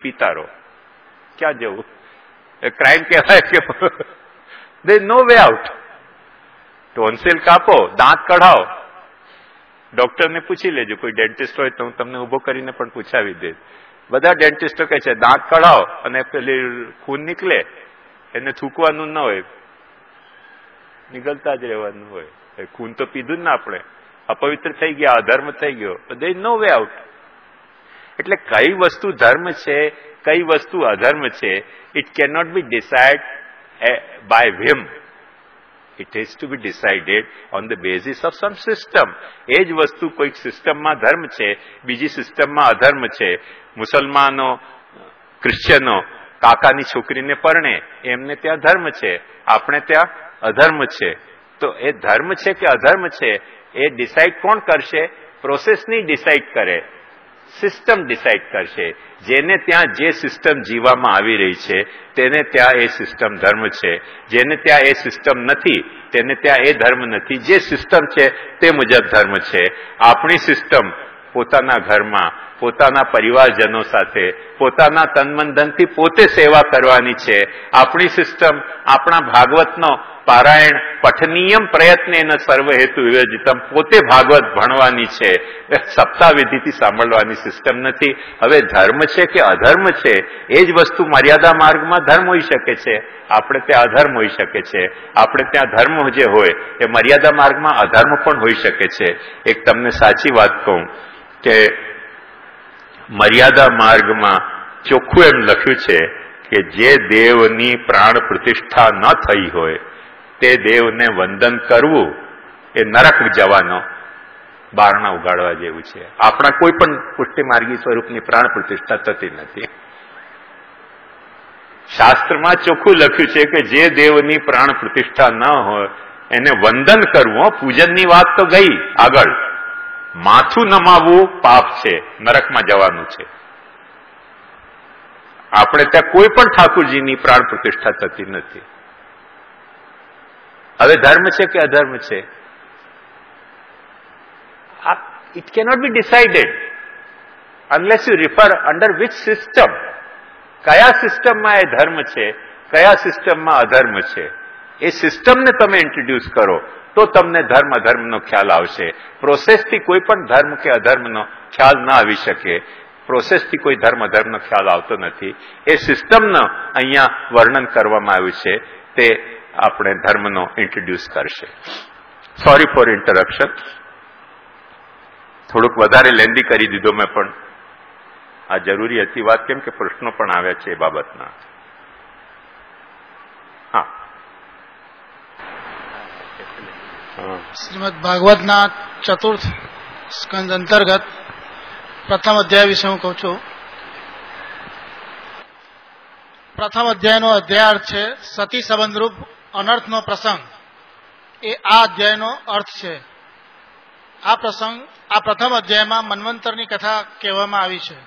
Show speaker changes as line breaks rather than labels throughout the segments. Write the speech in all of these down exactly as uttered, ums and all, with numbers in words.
પીતા રહો. ક્યાં જવું? એ ક્રાઇમ કહેવાય કે there is no way out. Tonsil કાપો, દાંત કઢાવો, ડોક્ટરને પૂછી લેજો, કોઈ ડેન્ટિસ્ટ હોય તો હું તમને ઉભો કરીને પણ પૂછાવી દઈશ. બધા ડેન્ટિસ્ટો કહે છે દાંત કઢાવો અને પેલી ખૂન નીકળે એને થૂકવાનું ન હોય, નીકળતા જ રહેવાનું હોય. ખૂન તો પીધું જ ને આપણે, અપવિત્ર થઈ ગયા, અધર્મ થઈ ગયો. there is no way out. એટલે કઈ વસ્તુ ધર્મ છે, કઈ વસ્તુ અધર્મ છે, it cannot be decide by whim. It has to be decided on the basis of some system. એ જ વસ્તુ કોઈક સિસ્ટમમાં ધર્મ છે, બીજી સિસ્ટમમાં અધર્મ છે. મુસલમાનો, ક્રિશ્ચિયનો કાકાની છોકરીને પરણે, એમને ત્યાં ધર્મ છે, આપણે ત્યાં અધર્મ છે. તો એ ધર્મ છે કે અધર્મ છે એ ડિસાઇડ કોણ કરશે? પ્રોસેસ નહીં ડિસાઇડ કરે, સિસ્ટમ ડિસાઇડ કરશે. જેને ત્યાં જે સિસ્ટમ જીવવામાં આવી રહી છે તેને ત્યાં એ સિસ્ટમ ધર્મ છે, જેને ત્યાં એ સિસ્ટમ નથી તેને ત્યાં એ ધર્મ નથી. જે સિસ્ટમ છે તે મુજબ ધર્મ છે. આપણી સિસ્ટમ પોતાના ઘરમાં, પોતાના પરિવારજનો સાથે, પોતાના તનમન ધનથી પોતે સેવા કરવાની છે. આપણી સિસ્ટમ આપણા ભાગવતનો પારાયણ પઠનીયમ પ્રયત્ન સર્વ હેતુ વિવેજિતમ, પોતે ભાગવત ભણવાની છે, સપ્તાહ વિધિથી સાંભળવાની સિસ્ટમ નથી. હવે ધર્મ છે કે અધર્મ છે એ જ વસ્તુ મર્યાદા માર્ગમાં ધર્મ હોઈ શકે છે, આપણે ત્યાં અધર્મ હોઈ શકે છે. આપણે ત્યાં ધર્મ જે હોય એ મર્યાદા માર્ગમાં અધર્મ પણ હોઈ શકે છે. એક તમને સાચી વાત કહું કે મર્યાદા માર્ગમાં ચોખ્ખું એમ લખ્યું છે કે જે દેવની પ્રાણ પ્રતિષ્ઠા ન થઈ હોય તે દેવને વંદન કરવું એ નરક જવાનો બારણા ઉગાડવા જેવું છે. આપણા કોઈ પણ પુષ્ટિ માર્ગી સ્વરૂપની પ્રાણ પ્રતિષ્ઠા થતી નથી. શાસ્ત્રમાં ચોખ્ખું લખ્યું છે કે જે દેવની પ્રાણ પ્રતિષ્ઠા ન હોય એને વંદન કરવું. પૂજનની વાત તો ગઈ આગળ, માથું નમાવવું પાપ છે, નરકમાં જવાનું છે. આપણે ત્યાં કોઈ પણ ઠાકોરજીની પ્રાણ પ્રતિષ્ઠા થતી નથી. હવે ધર્મ છે કે અધર્મ છે? It cannot be decided unless you refer under which system. કયા સિસ્ટમમાં એ ધર્મ છે, કયા સિસ્ટમમાં અધર્મ છે, એ સિસ્ટમને તમે ઇન્ટ્રોડ્યુસ કરો તો તમને ધર્મ અધર્મનો ખ્યાલ આવશે. પ્રોસેસથી કોઈ પણ ધર્મ કે અધર્મનો ખ્યાલ ના આવી શકે. પ્રોસેસથી કોઈ ધર્મ અધર્મનો ખ્યાલ આવતો નથી. એ સિસ્ટમનો અહીંયા વર્ણન કરવામાં આવ્યું છે તે આપણે ધર્મનો ઇન્ટ્રોડ્યુસ કરશે. Sorry for interruption. થોડુંક વધારે લેન્ધી કરી દીધો મેં, પણ આ જરૂરી હતી વાત, કેમ કે પ્રશ્નો પણ આવ્યા છે એ બાબતના. હા,
શ્રીમદ ભાગવતના ચતુર્થ સ્કંદ અંતર્ગત પ્રથમ અધ્યાય વિશે હું કહું છું. પ્રથમ અધ્યાયનો અધ્યાય છે સતી સંબંધરૂપ અનર્થનો પ્રસંગ. એ આ અધ્યાયનો અર્થ છે. આ પ્રસંગ આ પ્રથમ અધ્યાયમાં મન્વંતરની કથા કહેવામાં આવી છે.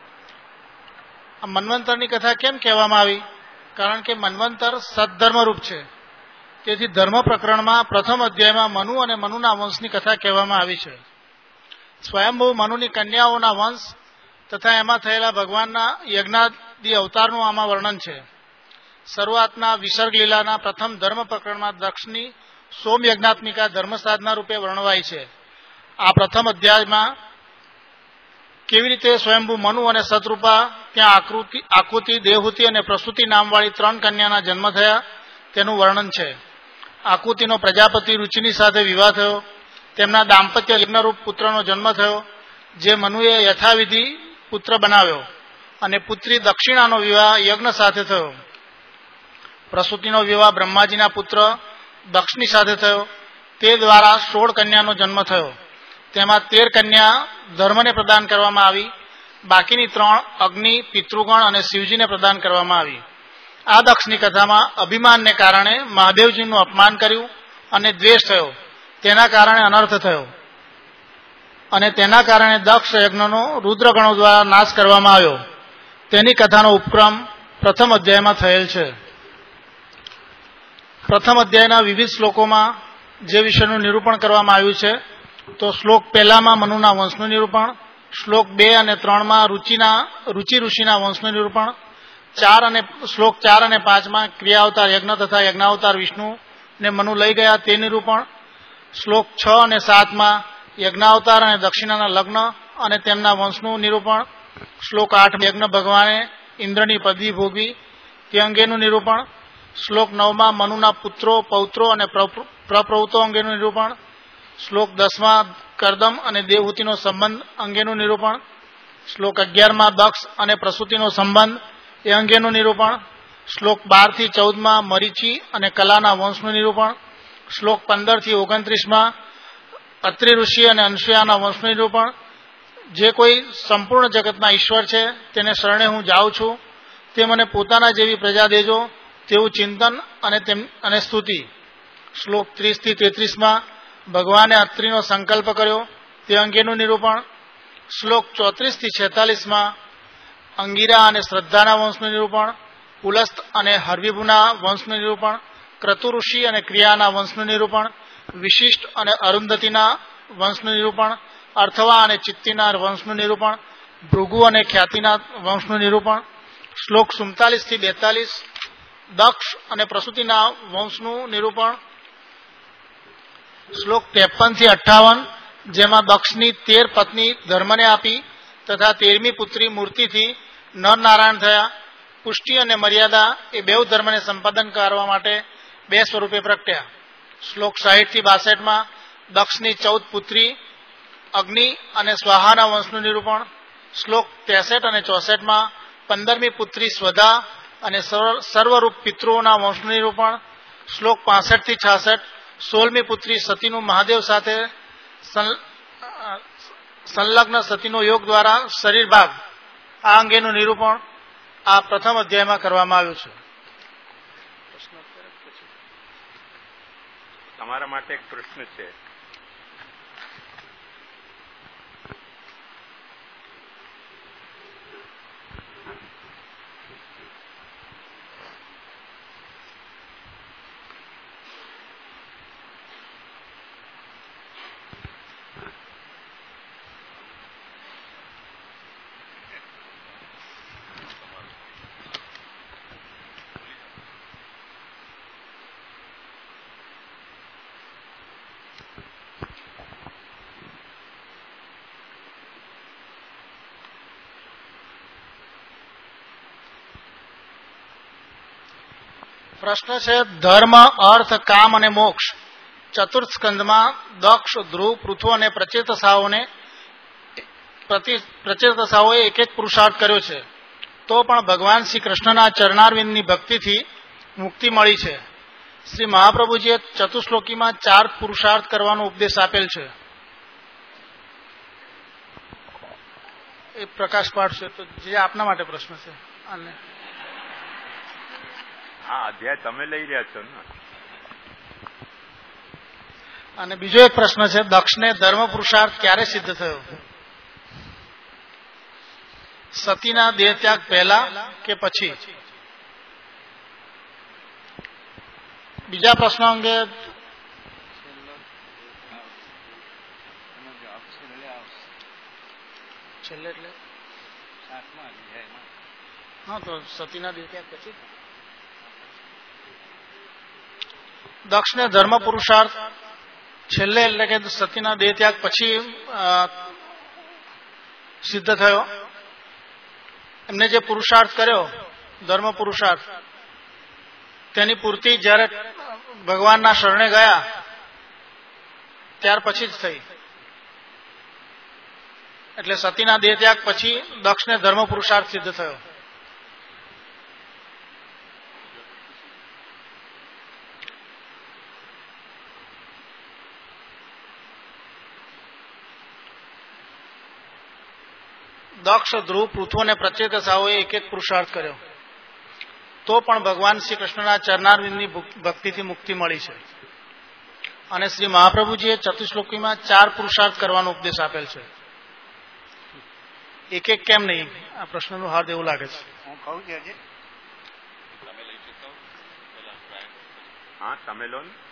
આ મન્વંતરની કથા કેમ કહેવામાં આવી? કારણ કે મન્વંતર સદધર્મરૂપ છે. તેથી ધર્મ પ્રકરણમાં પ્રથમ અધ્યાયમાં મનુ અને મનુના વંશની કથા કહેવામાં આવી છે. સ્વયંભૂ મનુની કન્યાઓના વંશ તથા એમાં થયેલા ભગવાનના યજ્ઞાદિ અવતારનું આમાં વર્ણન છે. શરૂઆતના વિસર્ગ લીલાના પ્રથમ ધર્મ પ્રકરણમાં દક્ષની સોમ યજ્ઞાત્મિકા ધર્મ સાધના રૂપે વર્ણવાય છે. આ પ્રથમ અધ્યાયમાં કેવી રીતે સ્વયંભૂ મનુ અને સતરૂપા ત્યાં આકૃતિ આકૃતિ દેવહૂતિ અને પ્રસૂતિ નામવાળી ત્રણ કન્યાના જન્મ થયા તેનું વર્ણન છે. આકૃતિનો પ્રજાપતિ રુચિની સાથે વિવાહ થયો. તેમના દાંપત્ય યજ્ઞરૂપ પુત્રનો જન્મ થયો, જે મનુએ યથાવિધિ પુત્ર બનાવ્યો, અને પુત્રી દક્ષિણાનો વિવાહ યજ્ઞ સાથે થયો. પ્રસૂતિનો વિવાહ બ્રહ્માજીના પુત્ર દક્ષની સાથે થયો. તે દ્વારા સોળ કન્યાનો જન્મ થયો. તેમાં તેર કન્યા ધર્મને પ્રદાન કરવામાં આવી. બાકીની ત્રણ અગ્નિ, પિતૃગણ અને શિવજીને પ્રદાન કરવામાં આવી. આ દક્ષની કથામાં અભિમાનને કારણે મહાદેવજીનું અપમાન કર્યું અને દ્વેષ થયો. તેના કારણે અનર્થ થયો અને તેના કારણે દક્ષ યજ્ઞનો રુદ્રગણો દ્વારા નાશ કરવામાં આવ્યો. તેની કથાનો ઉપક્રમ પ્રથમ અધ્યાયમાં થયેલ છે. પ્રથમ અધ્યાયના વિવિધ શ્લોકોમાં જે વિષયનું નિરૂપણ કરવામાં આવ્યું છે, તો શ્લોક પહેલામાં મનુના વંશનું નિરૂપણ, શ્લોક બે અને ત્રણમાં રુચિના રુચિ ઋષિના વંશનું નિરૂપણ, ચાર અને શ્લોક ચાર અને પાંચમાં ક્રિયાવતાર યજ્ઞ તથા યજ્ઞાવતાર વિષ્ણુ ને મનુ લઈ ગયા તે નિરૂપણ, શ્લોક છ અને સાતમાં યજ્ઞાવતાર અને દક્ષિણાના લગ્ન અને તેમના વંશનું નિરૂપણ, શ્લોક આઠ યજ્ઞ ભગવાને ઇન્દ્રની પદવી ભોગવી તે અંગેનું નિરૂપણ, શ્લોક નવમાં મનુના પુત્રો પૌત્રો અને પ્રપ્રવૃત્તો અંગેનું નિરૂપણ, શ્લોક દસમાં કરદમ અને દેવહૂતિનો સંબંધ અંગેનું નિરૂપણ, શ્લોક અગિયારમાં દક્ષ અને પ્રસૂતિનો સંબંધ એ અંગેનું નિરૂપણ, શ્લોક બાર થી ચૌદમાં મરીચી અને કલાના વંશનું નિરૂપણ, શ્લોક પંદર થી ઓગણત્રીસમાં અત્રિ ઋષિ અને અનસૂયાના વંશનું નિરૂપણ, જે કોઈ સંપૂર્ણ જગતના ઈશ્વર છે તેને શરણે હું જાઉં છું, તે મને પોતાના જેવી પ્રજા દેજો તેવું ચિંતન અને તેમ અને સ્તુતિ, શ્લોક ત્રીસ થી તેત્રીસમાં ભગવાને અત્રિનો સંકલ્પ કર્યો તે અંગેનું નિરૂપણ, શ્લોક ચોત્રીસ થી છેતાલીસમાં અંગીરા અને શ્રદ્ધાના વંશનું નિરૂપણ, પુલસ્ત અને હરવિભુના વંશનું નિરૂપણ, ક્રતુ ઋષિ અને ક્રિયાના વંશનું નિરૂપણ, વિશિષ્ટ અને અરુંધતીના વંશનું નિરૂપણ, અર્થવા અને ચિત્તીના વંશનું નિરૂપણ, ભૃગુ અને ખ્યાતિના વંશનું નિરૂપણ, શ્લોક સુડતાલીસ થી બેતાલીસ દક્ષ અને પ્રસૂતિના વંશનું નિરૂપણ, શ્લોક ત્રેપન થી અઠ્ઠાવન જેમાં દક્ષની તેર પત્ની ધર્મને આપી તથા તેરમી પુત્રી મૂર્તિથી નર નારાયણ થયા, પુષ્ટિ અને મર્યાદા એ બેઉ ધર્મને સંપાદન કરવા માટે બે સ્વરૂપે પ્રગટ્યા, શ્લોક સાહીઠ થી બાસઠમાં દક્ષની ચૌદ પુત્રી અગ્નિ અને સ્વાહાના વંશનું નિરૂપણ, શ્લોક ત્રેસઠ અને ચોસઠમાં પંદરમી પુત્રી સ્વધા અને સર્વરૂપ પિતૃઓના વંશનું નિરૂપણ, શ્લોક પાસઠ થી છાસઠ સોળમી પુત્રી સતીનું મહાદેવ સાથે સંલગ્ન સતીનો યોગ દ્વારા શરીર ભાગ આ અંગેનું નિરૂપણ આ પ્રથમ અધ્યાયમાં કરવામાં આવ્યું છે.
તમારા માટે એક પ્રશ્ન છે.
પ્રશ્ન છે ધર્મ અર્થ કામ અને મોક્ષ ચતુર્થ સ્કંદમાં દક્ષ ધ્રુવ પૃથુ અને પ્રચેતસાઓને પ્રચેતસાઓએ એક એક પુરુષાર્થ કર્યો છે, તો પણ ભગવાન શ્રી કૃષ્ણના ચરણારવિંદની ભક્તિથી મુક્તિ મળી છે. શ્રી મહાપ્રભુજીએ ચતુશ્લોકીમાં ચાર પુરુષાર્થ કરવાનો ઉપદેશ આપેલ છે. એ પ્રકાશ પાડશે તો જે આપના માટે પ્રશ્ન છે. અને
આ અધ્યાય તમે લઈ રહ્યા છો ને.
અને બીજો એક પ્રશ્ન છે દક્ષને ધર્મ પુરુષાર્થ ક્યારે સિદ્ધ થયો? સતીના દેહ ત્યાગ પહેલા કે પછી? બીજા પ્રશ્નો અંગે છેલ્લે એટલે હા તો સતીના દેહ ત્યાગ પછી દક્ષને ધર્મ પુરુષાર્થ છેલ્લે એટલે કે સતીના દેહ ત્યાગ પછી સિદ્ધ થયો. એમને જે પુરુષાર્થ કર્યો ધર્મ પુરુષાર્થ તેની પૂર્તિ જ્યારે ભગવાનના શરણે ગયા ત્યાર પછી જ થઈ. એટલે સતીના દેહ ત્યાગ પછી દક્ષને ધર્મ પુરુષાર્થ સિદ્ધ થયો. દક્ષ ધ્રુવ પૃથુ અને પ્રચેતસાઓએ એક એક પુરુષાર્થ કર્યો, તો પણ ભગવાન શ્રી કૃષ્ણના ચરણારવિંદની ભક્તિથી મુક્તિ મળી છે. અને શ્રી મહાપ્રભુજીએ ચતુશ્લોકીમાં ચાર પુરુષાર્થ કરવાનો ઉપદેશ આપેલ છે. એક એક કેમ નહીં? આ પ્રશ્નનું હાર્દ એવું લાગે છે.
હું કહું છું
હા તમે લો ને.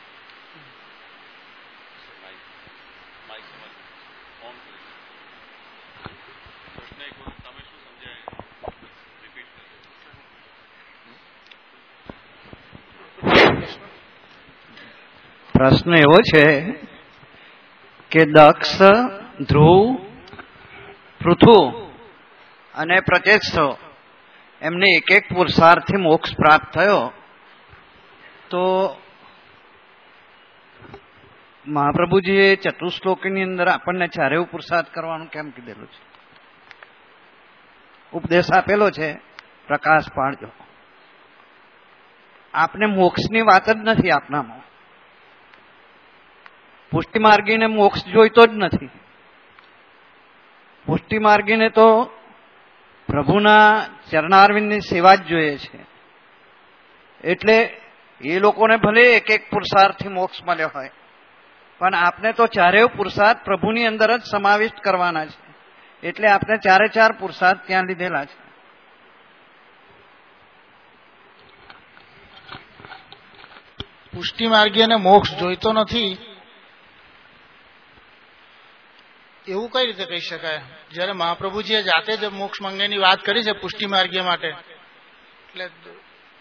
પ્રશ્ન એવો છે કે દક્ષ, ધ્રુવ, પૃથુ અને પ્રચેષ્ઠ એમને એક એક પુરુષાર્થથી મોક્ષ પ્રાપ્ત થયો, તો મહાપ્રભુજીએ ચતુશ્લોકીની અંદર આપણને ચારેય પુરુષાર્થ કરવાનું કેમ કીધેલું છે? ઉપદેશ આપેલો છે, પ્રકાશ પાડજો. આપને મોક્ષની વાત જ નથી આપનામાં. પુષ્ટિ માર્ગીને મોક્ષ જોઈતો જ નથી. પુષ્ટિ માર્ગીને તો પ્રભુના ચરણારવિંદની સેવા જ જોઈએ છે. એટલે એ લોકોને ભલે એક એક પુરુષાર્થથી મોક્ષ મળ્યો હોય, પણ આપને તો ચારેય પુરુષાર્થ પ્રભુની અંદર જ સમાવિષ્ટ કરવાના છે. એટલે આપણે ચારે ચાર પુરુષાર્થ ત્યાં લીધેલા છે.
પુષ્ટિ માર્ગીને મોક્ષ જોઈતો નથી એવું કઈ રીતે કહી શકાય? જયારે મહાપ્રભુજીએ જાતે જ મોક્ષ મંગેની વાત કરી છે પુષ્ટિ માર્ગીય માટે. એટલે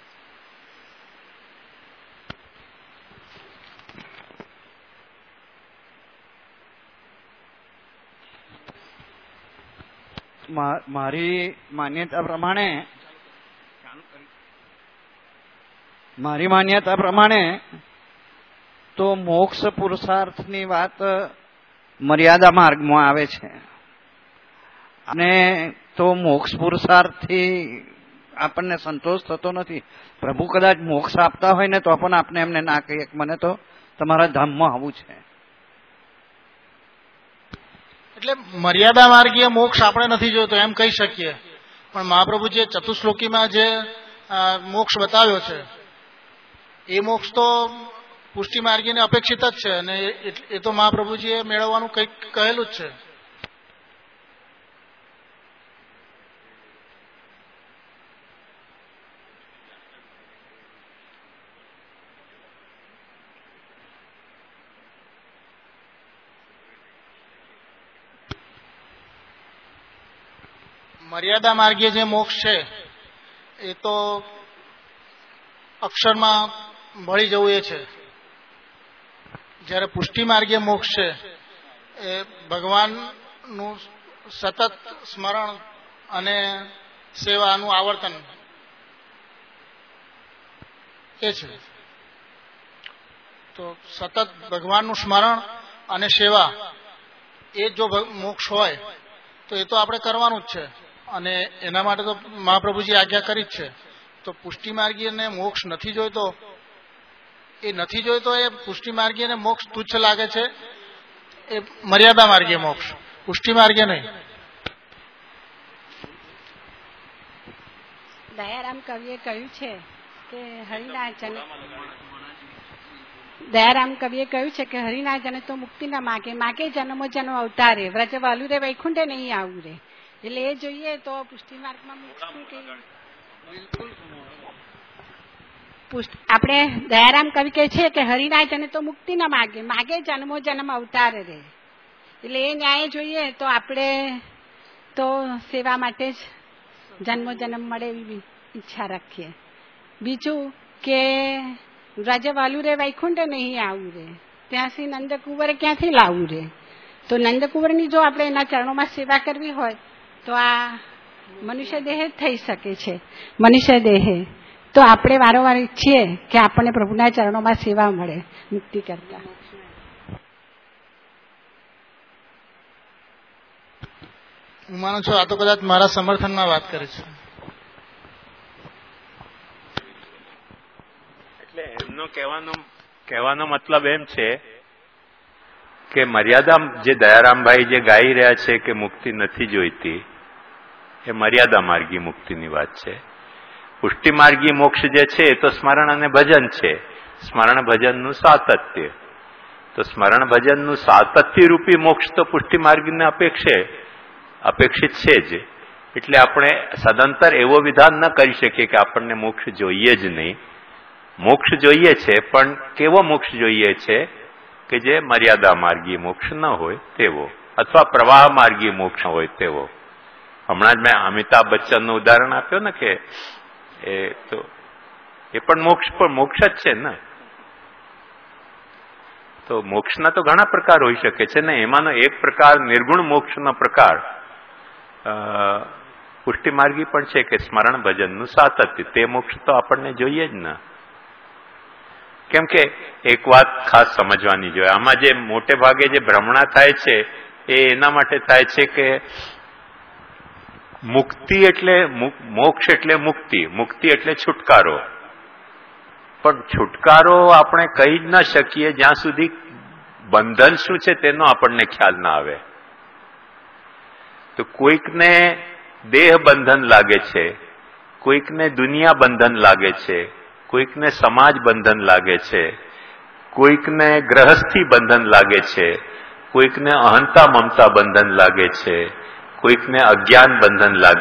મારી માન્યતા પ્રમાણે મારી માન્યતા પ્રમાણે તો મોક્ષ પુરુષાર્થની વાત મર્યાદા માર્ગમાં આવે છે. અને તો મોક્ષ પુરુષાર્થથી આપણને સંતોષ થતો નથી. પ્રભુ કદાચ મોક્ષ આપતા હોય ને તો પણ આપણે એમને ના કહીએ કે મને તો તમારા ધામમાં આવવું છે.
એટલે મર્યાદા માર્ગીય મોક્ષ આપણે નથી જોઈતો એમ કહી શકીએ. પણ મહાપ્રભુજીએ ચતુશ્લોકીમાં જે મોક્ષ બતાવ્યો છે એ મોક્ષ તો પુષ્ટિ માર્ગીને અપેક્ષિત જ છે, અને એ તો મહાપ્રભુજીએ મેળવવાનું કંઈક કહેલું જ છે. મર્યાદા માર્ગીય જે મોક્ષ છે એ તો અક્ષરમાં ભળી જવું એ છે. જ્યારે પુષ્ટિ માર્ગીય મોક્ષ છે એ ભગવાનનું સતત સ્મરણ અને સેવાનું આવર્તન એ છે. તો સતત ભગવાનનું સ્મરણ અને સેવા એ જો મોક્ષ હોય તો એ તો આપણે કરવાનું જ છે, અને એના માટે તો મહાપ્રભુજી આજ્ઞા કરી જ છે. તો પુષ્ટિ માર્ગીયને મોક્ષ નથી જોઈતો એ નથી જોઈતો એ પુષ્ટિ માર્ગીયને મોક્ષ તુચ્છ લાગે છે. એ મર્યાદા માર્ગીય મોક્ષ, પુષ્ટિ માર્ગીય નહીં.
દયારામ કવિએ કહ્યું છે કે હરિના જન દયારામ કવિએ કહ્યું છે કે હરિના જન તો મુક્તિ ના માગે, માગે જન્મો જન્મ અવતારે, વ્રજ વાલુ રે વૈકુંઠે નહીં આવું રે. એટલે એ જોઈએ તો પુષ્ટિ માર્ગમાં આપણે દયારામ કવિ કહે છે કે હરિના જન તો મુક્તિ ના માગે, માગે જન્મો જન્મ અવતારે રે. એટલે એ ન્યાય જોઈએ તો આપણે તો સેવા માટે જ જન્મો જન્મ મળે એવી ઈચ્છા રાખીએ. બીજું કે વ્રજ વાલુ રે વૈકુંઠે નહીં આવું રે, ત્યાંથી નંદકુંવરે ક્યાંથી લાવવું રે. તો નંદકુંવરની જો આપણે એના ચરણોમાં સેવા કરવી હોય તો આ મનુષ્ય દેહ જ થઈ શકે છે. મનુષ્ય દેહે તો આપણે વારંવાર ઈચ્છીએ કે આપણને પ્રભુના ચરણોમાં સેવા મળે મુક્તિ કરતા.
હું માનું છું આ તો કદાચ મારા સમર્થનમાં વાત કરે છે.
એટલે એમનો કહેવાનો કહેવાનો મતલબ એમ છે કે મર્યાદા જે દયારામભાઈ જે ગાઈ રહ્યા છે કે મુક્તિ નથી જોઈતી, એ મર્યાદા માર્ગી મુક્તિની વાત છે. પુષ્ટિ માર્ગી મોક્ષ જે છે એ તો સ્મરણ અને ભજન છે, સ્મરણ ભજનનું સાતત્ય. તો સ્મરણ ભજનનું સાતત્ય રૂપી મોક્ષ તો પુષ્ટિ માર્ગીને અપેક્ષે અપેક્ષિત છે જ. એટલે આપણે સદંતર એવો વિધાન ન કરી શકીએ કે આપણને મોક્ષ જોઈએ જ નહીં. મોક્ષ જોઈએ છે, પણ કેવો મોક્ષ જોઈએ છે કે જે મર્યાદા માર્ગી મોક્ષ ન હોય તેવો, અથવા પ્રવાહ માર્ગી મોક્ષ હોય તેવો. હમણાં જ મેં અમિતાભ બચ્ચનનું ઉદાહરણ આપ્યું ને કે એ તો એ પણ મોક્ષ પણ મોક્ષ જ છે ને. તો મોક્ષના તો ઘણા પ્રકાર હોઈ શકે છે ને. એમાંનો એક પ્રકાર નિર્ગુણ મોક્ષનો પ્રકાર પુષ્ટિ માર્ગી પણ છે કે સ્મરણ ભજનનું સાતત્ય. તે મોક્ષ તો આપણને જોઈએ જ ને. કેમ કે એક વાત ખાસ સમજવાની જોઈએ, આમાં જે મોટે ભાગે જે ભ્રમણા થાય છે એ એના માટે થાય છે કે મુક્તિ એટલે મોક્ષ એટલે મુક્તિ, મુક્તિ એટલે છુટકારો. પણ છુટકારો આપણે કહી જ ના શકીએ જ્યાં સુધી બંધન શું છે તેનો આપણને ખ્યાલ ના આવે. તો કોઈકને દેહ બંધન લાગે છે, કોઈકને દુનિયા બંધન લાગે છે, કોઈકને સમાજ બંધન લાગે છે, કોઈકને ગ્રહસ્થી બંધન લાગે છે, કોઈકને અહંતા મમતા બંધન લાગે છે, કોઈકને અજ્ઞાન બંધન લાગે